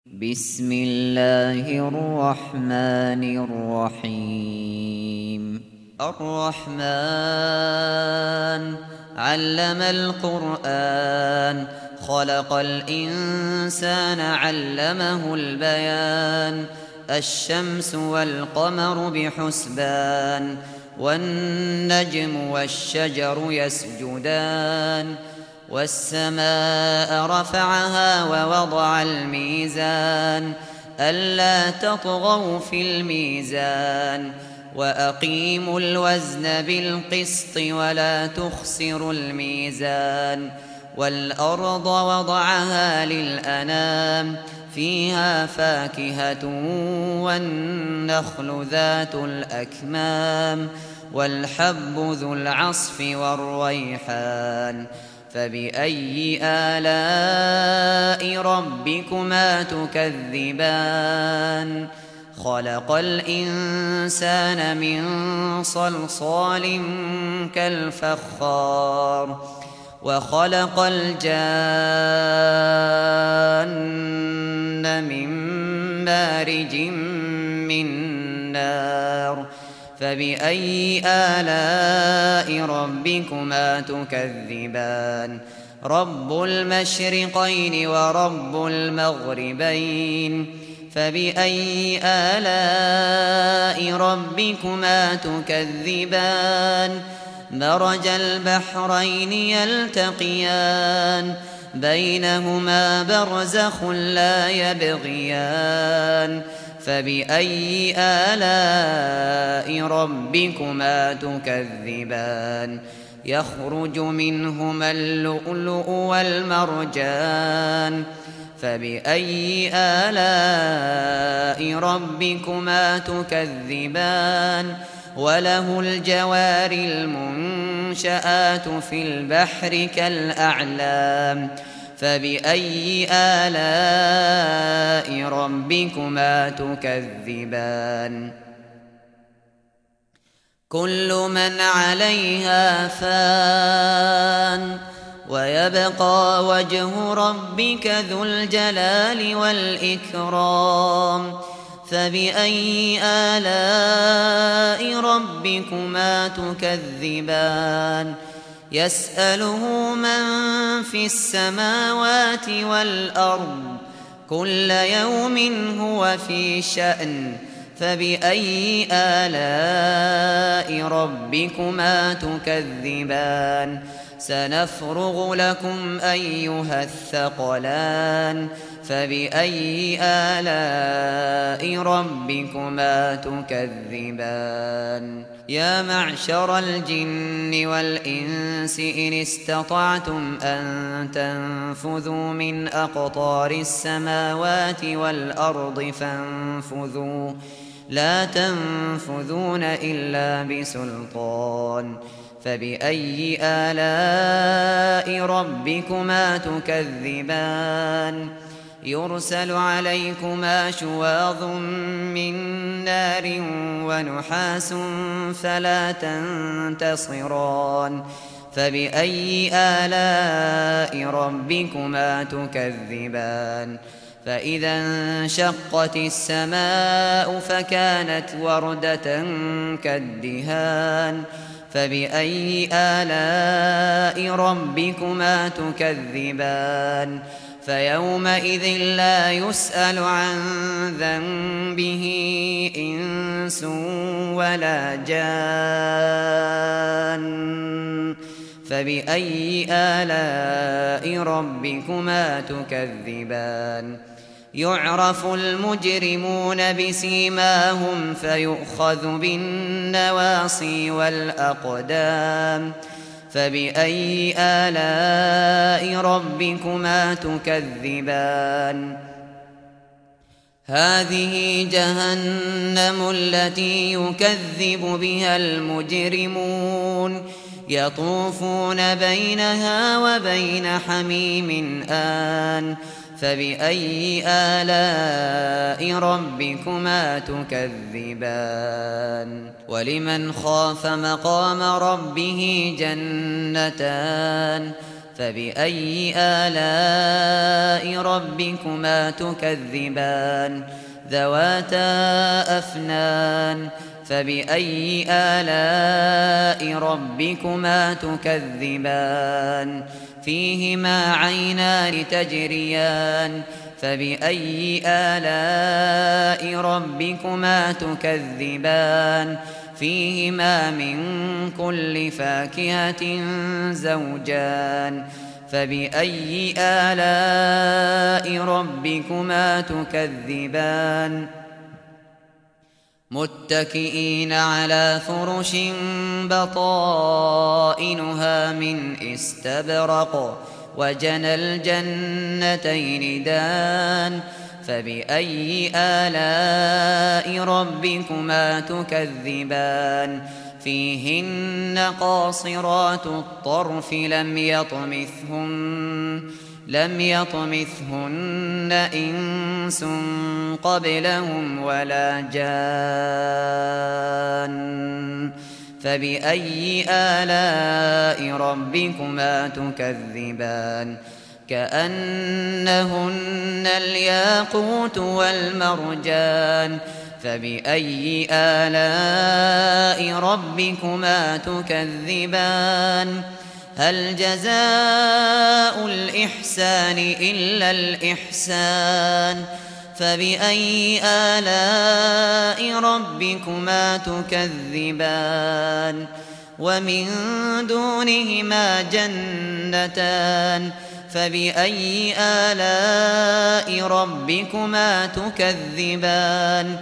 بسم الله الرحمن الرحيم الرحمن علم القرآن خلق الإنسان علمه البيان الشمس والقمر بحسبان والنجم والشجر يسجدان والسماء رفعها ووضع الميزان ألا تطغوا في الميزان وأقيموا الوزن بالقسط ولا تخسروا الميزان والأرض وضعها للأنام فيها فاكهة والنخل ذات الأكمام والحب ذو العصف والريحان فبأي آلاء ربكما تكذبان خلق الإنسان من صلصال كالفخار وخلق الجان من مارج من نار فبأي آلاء ربكما تكذبان رب المشرقين ورب المغربين فبأي آلاء ربكما تكذبان مرج البحرين يلتقيان بينهما برزخ لا يبغيان فبأي آلاء ربكما تكذبان يخرج منهما اللؤلؤ والمرجان فبأي آلاء ربكما تكذبان وله الجوار المنشآت في البحر كالأعلام فبأي آلاء ربكما تكذبان كل من عليها فان ويبقى وجه ربك ذو الجلال والإكرام فبأي آلاء ربكما تكذبان يسأله من في السماوات والأرض كل يوم هو في شأن فبأي آلاء ربكما تكذبان سنفرغ لكم أيها الثقلان فبأي آلاء ربكما تكذبان يا معشر الجن والإنس إن استطعتم أن تنفذوا من أقطار السماوات والأرض فانفذوا لا تنفذون إلا بسلطان فبأي آلاء ربكما تكذبان يرسل عليكما شواظ من نار ونحاس فلا تنتصران فبأي آلاء ربكما تكذبان فإذا انشقت السماء فكانت وردة كالدهان فبأي آلاء ربكما تكذبان فيومئذ لا يسأل عن ذنبه إنس ولا جان فبأي آلاء ربكما تكذبان يعرف المجرمون بسيماهم فيؤخذ بالنواصي والأقدام فبأي آلاء ربكما تكذبان هذه جهنم التي يكذب بها المجرمون يطوفون بينها وبين حميم آن فبأي آلاء ربكما تكذبان ولمن خاف مقام ربه جنتان فبأي آلاء ربكما تكذبان ذواتا أفنان فبأي آلاء ربكما تكذبان فيهما عينان تجريان فبأي آلاء ربكما تكذبان فيهما من كل فاكهة زوجان فبأي آلاء ربكما تكذبان متكئين على فرش بطائنها من استبرق وجنى الجنتين دان فبأي آلاء ربكما تكذبان فيهن قاصرات الطرف لم يطمثهن إنس قبلهم ولا جان فبأي آلاء ربكما تكذبان كأنهن الياقوت والمرجان فبأي آلاء ربكما تكذبان هل جزاء الإحسان إلا الإحسان فبأي آلاء ربكما تكذبان ومن دونهما جنتان فبأي آلاء ربكما تكذبان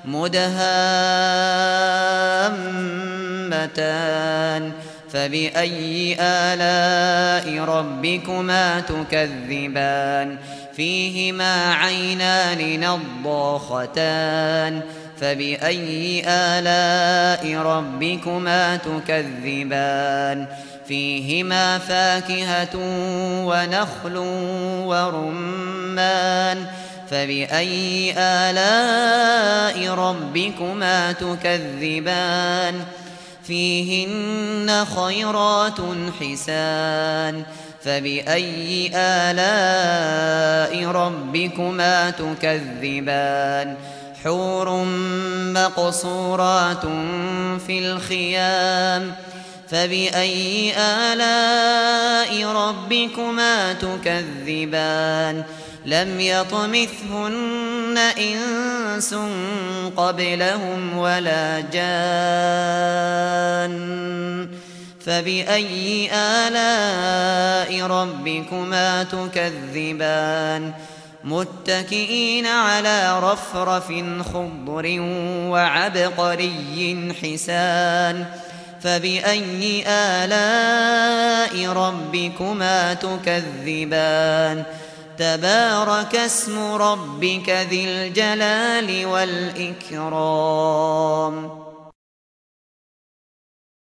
مدهامتان فبأي آلاء ربكما تكذبان فيهما عينان نضاختان فبأي آلاء ربكما تكذبان فيهما فاكهة ونخل ورمان فبأي آلاء ربكما تكذبان فيهن خيرات حسان فبأي آلاء ربكما تكذبان حور مقصورات في الخيام فبأي آلاء ربكما تكذبان لم يطمثهن إنس قبلهم ولا جان فبأي آلاء ربكما تكذبان متكئين على رفرف خضر وعبقري حسان فبأي آلاء ربكما تكذبان تبارك اسم ربك ذي الجلال والإكرام